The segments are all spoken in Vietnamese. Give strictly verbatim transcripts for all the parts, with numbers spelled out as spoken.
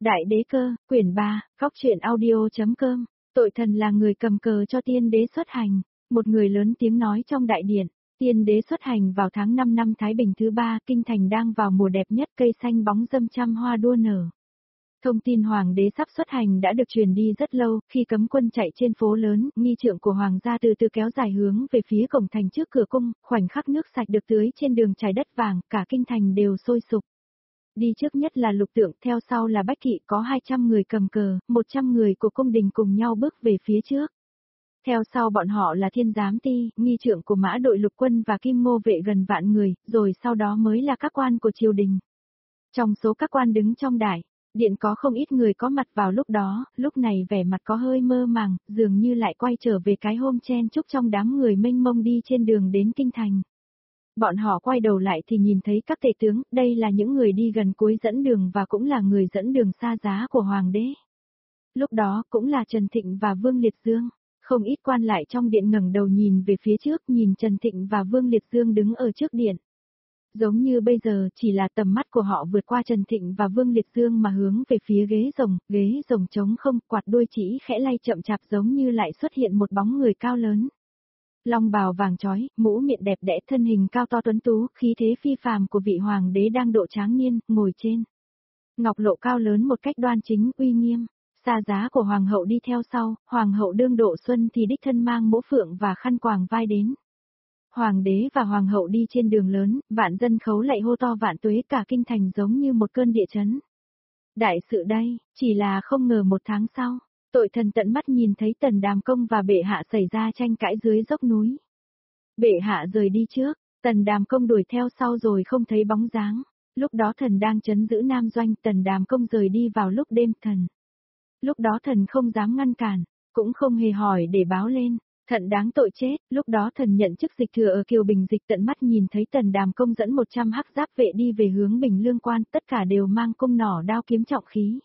Đại đế cơ, quyển ba, Phóc truyện audio.com, tội thần là người cầm cờ cho tiên đế xuất hành, một người lớn tiếng nói trong đại điện, tiên đế xuất hành vào tháng năm năm Thái Bình thứ ba, kinh thành đang vào mùa đẹp nhất, cây xanh bóng râm trăm hoa đua nở. Thông tin hoàng đế sắp xuất hành đã được truyền đi rất lâu, khi cấm quân chạy trên phố lớn, nghi trượng của hoàng gia từ từ kéo dài hướng về phía cổng thành trước cửa cung, khoảnh khắc nước sạch được tưới trên đường trải đất vàng, cả kinh thành đều sôi sục. Đi trước nhất là Lục Tượng, theo sau là Bách Kỵ, có hai trăm người cầm cờ, một trăm người của cung đình cùng nhau bước về phía trước. Theo sau bọn họ là Thiên Giám Ti, nghi trượng của mã đội lục quân và Kim Ngô vệ gần vạn người, rồi sau đó mới là các quan của triều đình. Trong số các quan đứng trong đại điện có không ít người có mặt vào lúc đó, lúc này vẻ mặt có hơi mơ màng, dường như lại quay trở về cái hôm chen chúc trong đám người mênh mông đi trên đường đến kinh thành. Bọn họ quay đầu lại thì nhìn thấy các tể tướng, đây là những người đi gần cuối dẫn đường và cũng là người dẫn đường xa giá của hoàng đế. Lúc đó cũng là Trần Thịnh và Vương Liệt Dương. Không ít quan lại trong điện ngẩng đầu nhìn về phía trước, nhìn Trần Thịnh và Vương Liệt Dương đứng ở trước điện. Giống như bây giờ chỉ là tầm mắt của họ vượt qua Trần Thịnh và Vương Liệt Dương mà hướng về phía ghế rồng, ghế rồng trống không, quạt đuôi chỉ khẽ lay chậm chạp giống như lại xuất hiện một bóng người cao lớn. Long bào vàng chói, mũ miệng đẹp đẽ, thân hình cao to tuấn tú, khí thế phi phàm của vị hoàng đế đang độ tráng niên, ngồi trên ngọc lộ cao lớn một cách đoan chính, uy nghiêm. Xa giá của hoàng hậu đi theo sau, hoàng hậu đương độ xuân thì đích thân mang mũ phượng và khăn quàng vai đến. Hoàng đế và hoàng hậu đi trên đường lớn, vạn dân khấu lạy hô to vạn tuế, cả kinh thành giống như một cơn địa chấn. Đại sự đây, chỉ là không ngờ một tháng sau, tội thần tận mắt nhìn thấy Tần Đàm Công và bệ hạ xảy ra tranh cãi dưới dốc núi. Bệ hạ rời đi trước, Tần Đàm Công đuổi theo sau rồi không thấy bóng dáng. Lúc đó thần đang trấn giữ Nam Doanh, Tần Đàm Công rời đi vào lúc đêm thần. Lúc đó thần không dám ngăn cản, cũng không hề hỏi để báo lên, thận đáng tội chết. Lúc đó thần nhận chức dịch thừa ở Kiều Bình Dịch, tận mắt nhìn thấy Tần Đàm Công dẫn một trăm hắc giáp vệ đi về hướng Bình Lương Quan, tất cả đều mang cung nỏ đao kiếm trọng khí.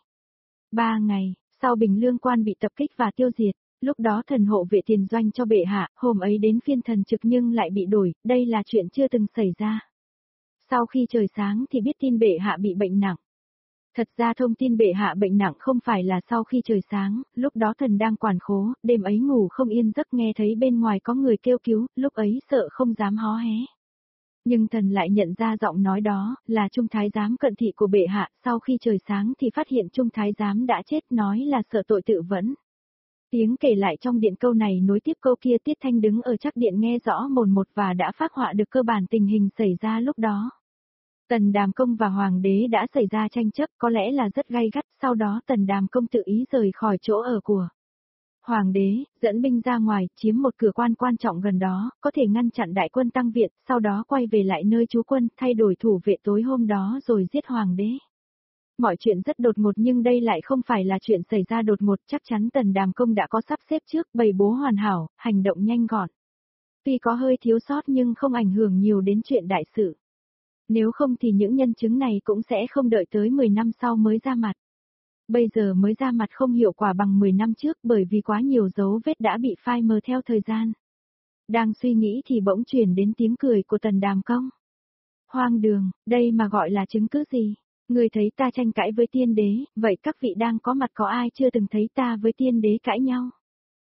Ba ngày sau Bình Lương Quan bị tập kích và tiêu diệt, lúc đó thần hộ vệ tiền doanh cho bệ hạ, hôm ấy đến phiên thần trực nhưng lại bị đổi, đây là chuyện chưa từng xảy ra. Sau khi trời sáng thì biết tin bệ hạ bị bệnh nặng. Thật ra thông tin bệ hạ bệnh nặng không phải là sau khi trời sáng, lúc đó thần đang quản khố, đêm ấy ngủ không yên giấc nghe thấy bên ngoài có người kêu cứu, lúc ấy sợ không dám hó hé. Nhưng thần lại nhận ra giọng nói đó, là Trung Thái Giám cận thị của bệ hạ, sau khi trời sáng thì phát hiện Trung Thái Giám đã chết, nói là sợ tội tự vẫn. Tiếng kể lại trong điện câu này nối tiếp câu kia, Tiết Thanh đứng ở chắc điện nghe rõ mồn một và đã phác họa được cơ bản tình hình xảy ra lúc đó. Tần Đàm Công và Hoàng đế đã xảy ra tranh chấp, có lẽ là rất gay gắt, sau đó Tần Đàm Công tự ý rời khỏi chỗ ở của Hoàng đế, dẫn binh ra ngoài, chiếm một cửa quan quan trọng gần đó, có thể ngăn chặn đại quân tăng viện, sau đó quay về lại nơi trú quân, thay đổi thủ vệ tối hôm đó rồi giết Hoàng đế. Mọi chuyện rất đột ngột nhưng đây lại không phải là chuyện xảy ra đột ngột, chắc chắn Tần Đàm Công đã có sắp xếp trước, bày bố hoàn hảo, hành động nhanh gọn. Tuy có hơi thiếu sót nhưng không ảnh hưởng nhiều đến chuyện đại sự. Nếu không thì những nhân chứng này cũng sẽ không đợi tới mười năm sau mới ra mặt. Bây giờ mới ra mặt không hiệu quả bằng mười năm trước bởi vì quá nhiều dấu vết đã bị phai mờ theo thời gian. Đang suy nghĩ thì bỗng truyền đến tiếng cười của Tần Đàm Công. Hoang đường, đây mà gọi là chứng cứ gì? Người thấy ta tranh cãi với tiên đế, vậy các vị đang có mặt có ai chưa từng thấy ta với tiên đế cãi nhau?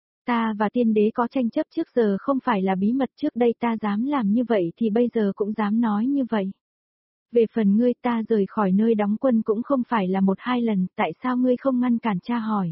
Ta và tiên đế có tranh chấp trước giờ không phải là bí mật, trước đây ta dám làm như vậy thì bây giờ cũng dám nói như vậy. Về phần ngươi, ta rời khỏi nơi đóng quân cũng không phải là một hai lần, tại sao ngươi không ngăn cản tra hỏi?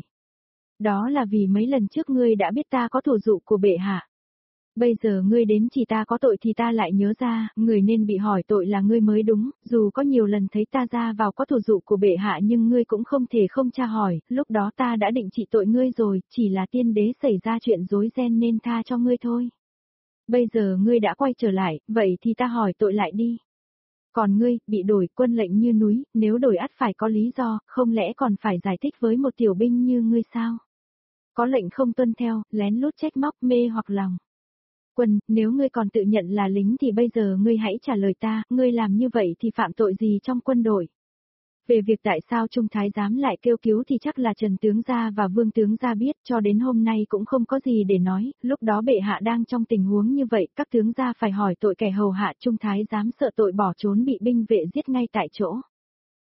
Đó là vì mấy lần trước ngươi đã biết ta có thủ dụ của bệ hạ. Bây giờ ngươi đến chỉ ta có tội thì ta lại nhớ ra, người nên bị hỏi tội là ngươi mới đúng, dù có nhiều lần thấy ta ra vào có thủ dụ của bệ hạ nhưng ngươi cũng không thể không tra hỏi, lúc đó ta đã định trị tội ngươi rồi, chỉ là tiên đế xảy ra chuyện rối ren nên tha cho ngươi thôi. Bây giờ ngươi đã quay trở lại, vậy thì ta hỏi tội lại đi. Còn ngươi, bị đổi quân lệnh như núi, nếu đổi ắt phải có lý do, không lẽ còn phải giải thích với một tiểu binh như ngươi sao? Có lệnh không tuân theo, lén lút trách móc, mê hoặc lòng. Quân, nếu ngươi còn tự nhận là lính thì bây giờ ngươi hãy trả lời ta, ngươi làm như vậy thì phạm tội gì trong quân đội? Về việc tại sao Trung Thái Giám lại kêu cứu thì chắc là Trần Tướng Gia và Vương Tướng Gia biết, cho đến hôm nay cũng không có gì để nói, lúc đó bệ hạ đang trong tình huống như vậy, các tướng gia phải hỏi tội kẻ hầu hạ, Trung Thái Giám sợ tội bỏ trốn bị binh vệ giết ngay tại chỗ.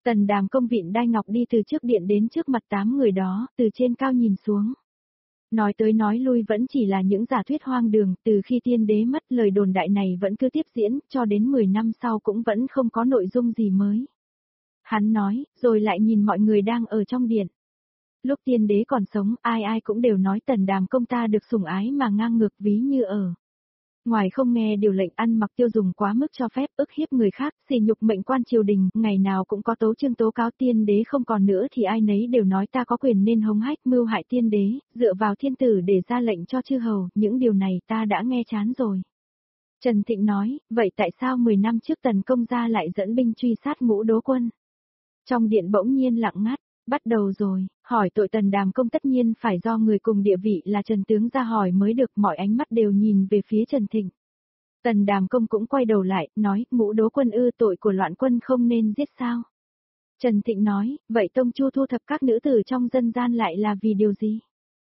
Tần Đàm Công vịn đai ngọc đi từ trước điện đến trước mặt tám người đó, từ trên cao nhìn xuống. Nói tới nói lui vẫn chỉ là những giả thuyết hoang đường, từ khi tiên đế mất lời đồn đại này vẫn cứ tiếp diễn, cho đến mười năm sau cũng vẫn không có nội dung gì mới. Hắn nói, rồi lại nhìn mọi người đang ở trong điện. Lúc tiên đế còn sống, ai ai cũng đều nói Tần Đàm Công ta được sủng ái mà ngang ngược ví như ở. Ngoài không nghe điều lệnh ăn mặc tiêu dùng quá mức cho phép, ức hiếp người khác, sỉ nhục mệnh quan triều đình, ngày nào cũng có tấu chương tố cáo tiên đế không còn nữa thì ai nấy đều nói ta có quyền nên hống hách mưu hại tiên đế, dựa vào thiên tử để ra lệnh cho chư hầu, những điều này ta đã nghe chán rồi. Trần Thịnh nói, vậy tại sao mười năm trước Tần Công gia lại dẫn binh truy sát Ngũ Đố Quân? Trong điện bỗng nhiên lặng ngắt. Bắt đầu rồi, hỏi tội Tần Đàm Công tất nhiên phải do người cùng địa vị là Trần Tướng ra hỏi mới được, mọi ánh mắt đều nhìn về phía Trần Thịnh. Tần Đàm Công cũng quay đầu lại, nói, Ngũ Đố Quân ư, tội của loạn quân không nên giết sao? Trần Thịnh nói, vậy Tông Chu thu thập các nữ tử trong dân gian lại là vì điều gì?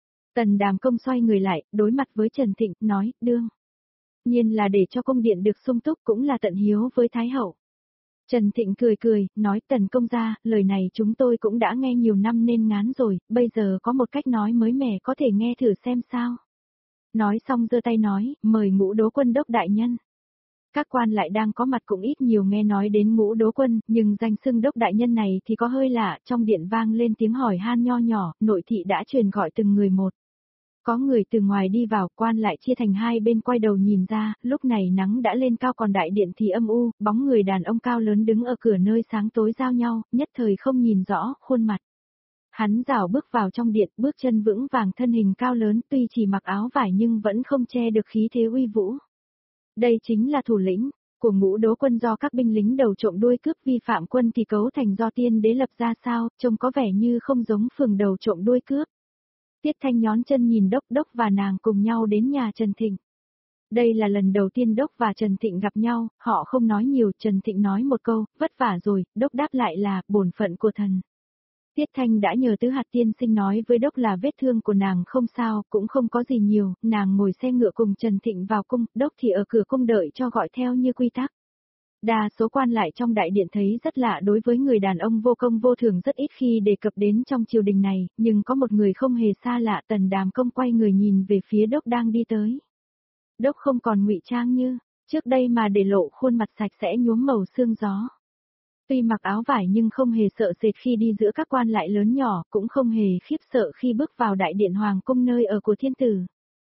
Tần Đàm Công xoay người lại, đối mặt với Trần Thịnh, nói, đương nhiên là để cho cung điện được sung túc, cũng là tận hiếu với Thái Hậu. Trần Thịnh cười cười, nói Tần Công gia, lời này chúng tôi cũng đã nghe nhiều năm nên ngán rồi, bây giờ có một cách nói mới mẻ có thể nghe thử xem sao. Nói xong giơ tay nói, mời Ngũ Đố Quân đốc đại nhân. Các quan lại đang có mặt cũng ít nhiều nghe nói đến Ngũ Đố Quân, nhưng danh xưng đốc đại nhân này thì có hơi lạ, trong điện vang lên tiếng hỏi han nho nhỏ, nội thị đã truyền gọi từng người một. Có người từ ngoài đi vào, quan lại chia thành hai bên quay đầu nhìn ra, lúc này nắng đã lên cao còn đại điện thì âm u, bóng người đàn ông cao lớn đứng ở cửa nơi sáng tối giao nhau, nhất thời không nhìn rõ khuôn mặt. Hắn rảo bước vào trong điện, bước chân vững vàng, thân hình cao lớn, tuy chỉ mặc áo vải nhưng vẫn không che được khí thế uy vũ. Đây chính là thủ lĩnh của Ngũ Đố Quân, do các binh lính đầu trộm đuôi cướp vi phạm quân thì cấu thành do tiên đế lập ra sao, trông có vẻ như không giống phường đầu trộm đuôi cướp. Tiết Thanh nhón chân nhìn Đốc Đốc và nàng cùng nhau đến nhà Trần Thịnh. Đây là lần đầu tiên Đốc và Trần Thịnh gặp nhau, họ không nói nhiều, Trần Thịnh nói một câu, vất vả rồi, Đốc đáp lại là, bổn phận của thần. Tiết Thanh đã nhờ Tứ Hạt tiên sinh nói với Đốc là vết thương của nàng không sao, cũng không có gì nhiều, nàng ngồi xe ngựa cùng Trần Thịnh vào cung, Đốc thì ở cửa cung đợi cho gọi theo như quy tắc. Đa số quan lại trong đại điện thấy rất lạ, đối với người đàn ông vô công vô thưởng rất ít khi đề cập đến trong triều đình này, nhưng có một người không hề xa lạ. Tần Đàm Công quay người nhìn về phía Đốc đang đi tới. Đốc không còn ngụy trang như trước đây mà để lộ khuôn mặt sạch sẽ nhuốm màu sương gió. Tuy mặc áo vải nhưng không hề sợ sệt khi đi giữa các quan lại lớn nhỏ, cũng không hề khiếp sợ khi bước vào đại điện hoàng cung nơi ở của thiên tử.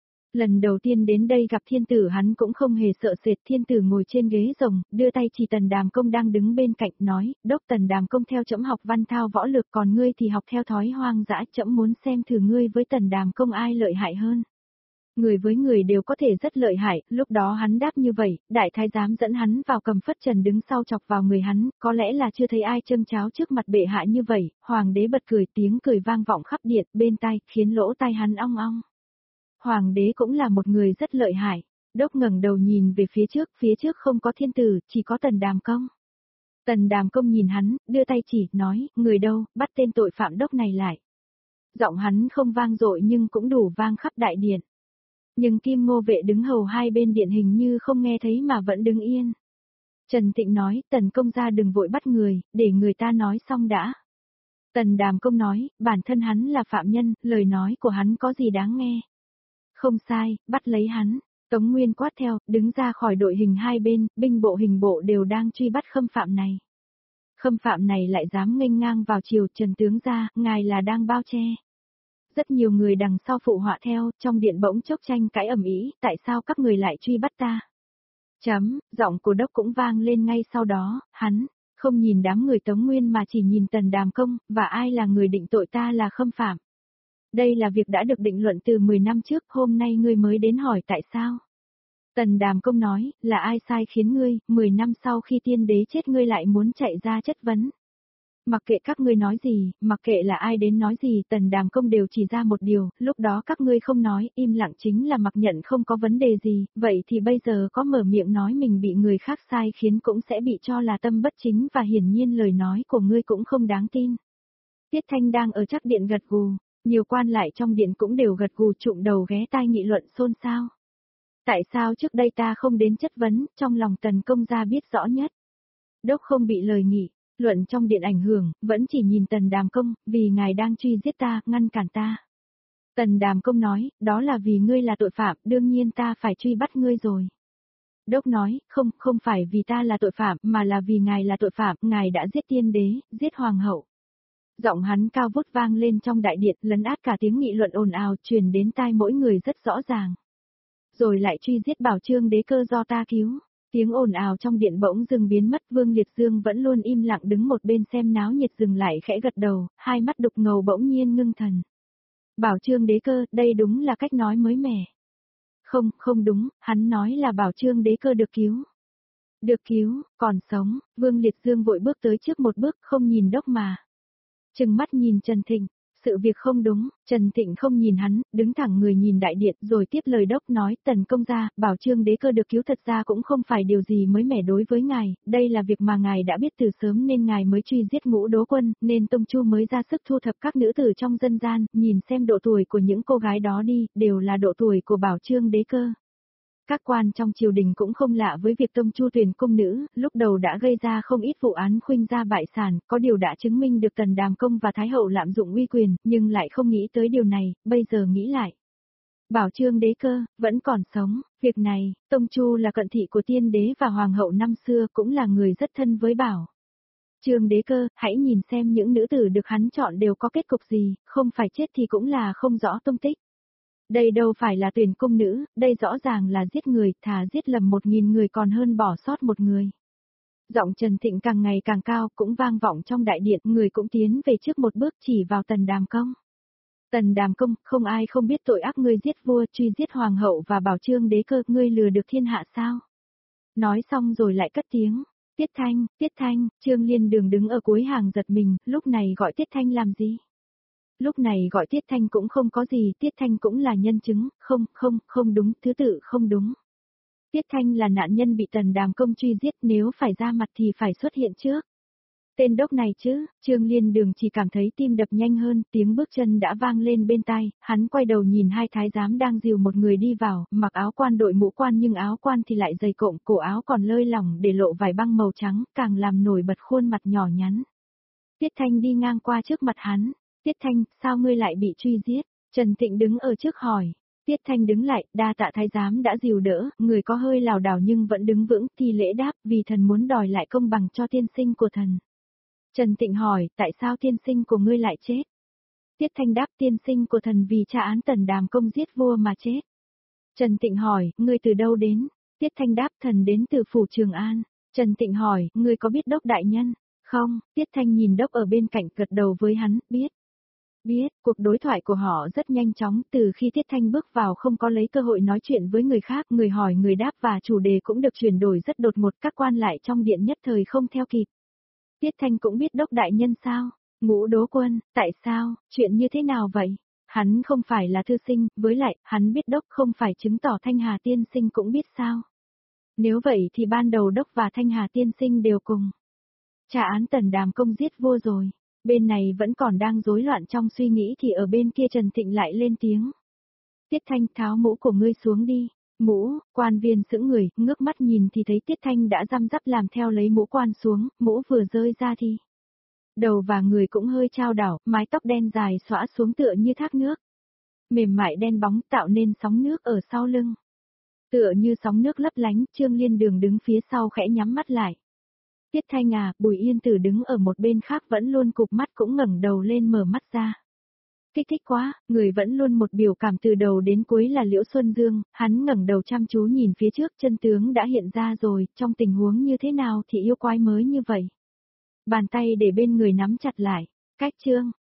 Lần đầu tiên đến đây gặp thiên tử hắn cũng không hề sợ sệt, thiên tử ngồi trên ghế rồng, đưa tay chỉ Tần Đàm Công đang đứng bên cạnh, nói, Đốc Tần Đàm Công theo trẫm học văn thao võ lực, còn ngươi thì học theo thói hoang dã, trẫm muốn xem thử ngươi với Tần Đàm Công ai lợi hại hơn. Người với người đều có thể rất lợi hại, lúc đó hắn đáp như vậy, đại thái giám dẫn hắn vào cầm phất trần đứng sau chọc vào người hắn, có lẽ là chưa thấy ai châm cháo trước mặt bệ hạ như vậy, hoàng đế bật cười, tiếng cười vang vọng khắp điện, bên tai, khiến lỗ tai hắn ong ong. Hoàng đế cũng là một người rất lợi hại. Đốc ngẩng đầu nhìn về phía trước, phía trước không có thiên tử, chỉ có Tần Đàm Công. Tần Đàm Công nhìn hắn, đưa tay chỉ, nói, người đâu, bắt tên tội phạm Đốc này lại. Giọng hắn không vang dội nhưng cũng đủ vang khắp đại điện. Nhưng Kim Ngô vệ đứng hầu hai bên điện hình như không nghe thấy mà vẫn đứng yên. Trần Thịnh nói, Tần Công gia đừng vội bắt người, để người ta nói xong đã. Tần Đàm Công nói, bản thân hắn là phạm nhân, lời nói của hắn có gì đáng nghe. Không sai, bắt lấy hắn. Tống Nguyên quát theo, đứng ra khỏi đội hình hai bên, binh bộ hình bộ đều đang truy bắt khâm phạm này. Khâm phạm này lại dám nghênh ngang vào triều, Trần tướng gia, ngài là đang bao che. Rất nhiều người đằng sau phụ họa theo, trong điện bỗng chốc tranh cãi ầm ĩ, tại sao các người lại truy bắt ta? Chấm, giọng của Đốc cũng vang lên ngay sau đó, hắn không nhìn đám người Tống Nguyên mà chỉ nhìn Tần Đàm Công, và ai là người định tội ta là khâm phạm. Đây là việc đã được định luận từ mười năm trước, hôm nay ngươi mới đến hỏi tại sao. Tần Đàm Công nói, là ai sai khiến ngươi, mười năm sau khi tiên đế chết ngươi lại muốn chạy ra chất vấn. Mặc kệ các ngươi nói gì, mặc kệ là ai đến nói gì, Tần Đàm Công đều chỉ ra một điều, lúc đó các ngươi không nói, im lặng chính là mặc nhận không có vấn đề gì, vậy thì bây giờ có mở miệng nói mình bị người khác sai khiến cũng sẽ bị cho là tâm bất chính và hiển nhiên lời nói của ngươi cũng không đáng tin. Tiết Thanh đang ở chắc điện gật gù, nhiều quan lại trong điện cũng đều gật gù trụm đầu ghé tai nghị luận xôn xao. Tại sao trước đây ta không đến chất vấn, trong lòng Tần Công gia biết rõ nhất. Đốc không bị lời nghị. Luận trong điện ảnh hưởng, vẫn chỉ nhìn Tần Đàm Công, vì ngài đang truy giết ta, ngăn cản ta. Tần Đàm Công nói, đó là vì ngươi là tội phạm, đương nhiên ta phải truy bắt ngươi rồi. Đốc nói, không, không phải vì ta là tội phạm, mà là vì ngài là tội phạm, ngài đã giết tiên đế, giết hoàng hậu. Giọng hắn cao vút vang lên trong đại điện, lấn át cả tiếng nghị luận ồn ào, truyền đến tai mỗi người rất rõ ràng. Rồi lại truy giết Bảo Trương đế cơ do ta cứu. Tiếng ồn ào trong điện bỗng dừng biến mất, Vương Liệt Dương vẫn luôn im lặng đứng một bên xem náo nhiệt dừng lại khẽ gật đầu, hai mắt đục ngầu bỗng nhiên ngưng thần. Bảo Trương đế cơ, đây đúng là cách nói mới mẻ. Không, không đúng, hắn nói là Bảo Trương đế cơ được cứu. Được cứu, còn sống, Vương Liệt Dương vội bước tới trước một bước, không nhìn Đốc mà. Trừng mắt nhìn Trần Thịnh, sự việc không đúng, Trần Thịnh không nhìn hắn, đứng thẳng người nhìn đại điện rồi tiếp lời Đốc nói, Tần công gia, Bảo Trương đế cơ được cứu thật ra cũng không phải điều gì mới mẻ đối với ngài, đây là việc mà ngài đã biết từ sớm nên ngài mới truy giết Ngũ Đố Quân, nên Tông Chu mới ra sức thu thập các nữ tử trong dân gian, nhìn xem độ tuổi của những cô gái đó đi, đều là độ tuổi của Bảo Trương đế cơ. Các quan trong triều đình cũng không lạ với việc Tông Chu tuyển cung nữ, lúc đầu đã gây ra không ít vụ án khuynh gia bại sản, có điều đã chứng minh được Tần Đàm Công và Thái hậu lạm dụng uy quyền, nhưng lại không nghĩ tới điều này, bây giờ nghĩ lại. Bảo Trương đế cơ, vẫn còn sống, việc này, Tông Chu là cận thị của tiên đế và hoàng hậu năm xưa cũng là người rất thân với Bảo Trương đế cơ, hãy nhìn xem những nữ tử được hắn chọn đều có kết cục gì, không phải chết thì cũng là không rõ tung tích. Đây đâu phải là tuyển cung nữ, đây rõ ràng là giết người, thà giết lầm một nghìn người còn hơn bỏ sót một người. Giọng Trần Thịnh càng ngày càng cao, cũng vang vọng trong đại điện, người cũng tiến về trước một bước chỉ vào Tần Đàm Công. Tần Đàm Công, không ai không biết tội ác ngươi giết vua, truy giết hoàng hậu và Bảo Trương đế cơ, ngươi lừa được thiên hạ sao? Nói xong rồi lại cất tiếng, Tiết Thanh, Tiết Thanh, Trương Liên Đường đứng ở cuối hàng giật mình, lúc này gọi Tiết Thanh làm gì? Lúc này gọi Tiết Thanh cũng không có gì, Tiết Thanh cũng là nhân chứng, không, không, không đúng, thứ tự không đúng. Tiết Thanh là nạn nhân bị Tần Đàm Công truy giết, nếu phải ra mặt thì phải xuất hiện trước. Tên Đốc này chứ, Trương Liên Đường chỉ cảm thấy tim đập nhanh hơn, tiếng bước chân đã vang lên bên tai, hắn quay đầu nhìn hai thái giám đang dìu một người đi vào, mặc áo quan đội mũ quan nhưng áo quan thì lại dày cộm, cổ áo còn lơi lỏng để lộ vải băng màu trắng, càng làm nổi bật khuôn mặt nhỏ nhắn. Tiết Thanh đi ngang qua trước mặt hắn. Tiết Thanh, sao ngươi lại bị truy giết? Trần Thịnh đứng ở trước hỏi. Tiết Thanh đứng lại, đa tạ thái giám đã dìu đỡ, người có hơi lảo đảo nhưng vẫn đứng vững, thì lễ đáp, vì thần muốn đòi lại công bằng cho tiên sinh của thần. Trần Thịnh hỏi, tại sao tiên sinh của ngươi lại chết? Tiết Thanh đáp, tiên sinh của thần vì tra án Tần Đàm Công giết vua mà chết. Trần Thịnh hỏi, ngươi từ đâu đến? Tiết Thanh đáp, thần đến từ phủ Trường An. Trần Thịnh hỏi, ngươi có biết Đốc đại nhân? Không, Tiết Thanh nhìn Đốc ở bên cạnh gật đầu với hắn, biết. Biết, cuộc đối thoại của họ rất nhanh chóng, từ khi Tiết Thanh bước vào không có lấy cơ hội nói chuyện với người khác, người hỏi người đáp và chủ đề cũng được chuyển đổi rất đột ngột, các quan lại trong điện nhất thời không theo kịp. Tiết Thanh cũng biết Đốc đại nhân sao? Ngũ Đố Quân, tại sao, chuyện như thế nào vậy? Hắn không phải là thư sinh, với lại, hắn biết Đốc không phải chứng tỏ Thanh Hà tiên sinh cũng biết sao? Nếu vậy thì ban đầu Đốc và Thanh Hà tiên sinh đều cùng tra án Tần Đàm Công giết vua rồi. Bên này vẫn còn đang rối loạn trong suy nghĩ thì ở bên kia Trần Thịnh lại lên tiếng. Tiết Thanh, tháo mũ của ngươi xuống đi. Mũ, quan viên sững người, ngước mắt nhìn thì thấy Tiết Thanh đã răm rắp làm theo lấy mũ quan xuống, mũ vừa rơi ra thì đầu và người cũng hơi chao đảo, mái tóc đen dài xõa xuống tựa như thác nước. Mềm mại đen bóng tạo nên sóng nước ở sau lưng. Tựa như sóng nước lấp lánh, Trương Liên Đường đứng phía sau khẽ nhắm mắt lại. Tiết Thanh à, Bùi Yên Tử đứng ở một bên khác vẫn luôn cụp mắt cũng ngẩng đầu lên mở mắt ra. Kích thích quá, người vẫn luôn một biểu cảm từ đầu đến cuối là Liễu Xuân Dương, hắn ngẩng đầu chăm chú nhìn phía trước, chân tướng đã hiện ra rồi, trong tình huống như thế nào thì yêu quái mới như vậy. Bàn tay để bên người nắm chặt lại, cách chương.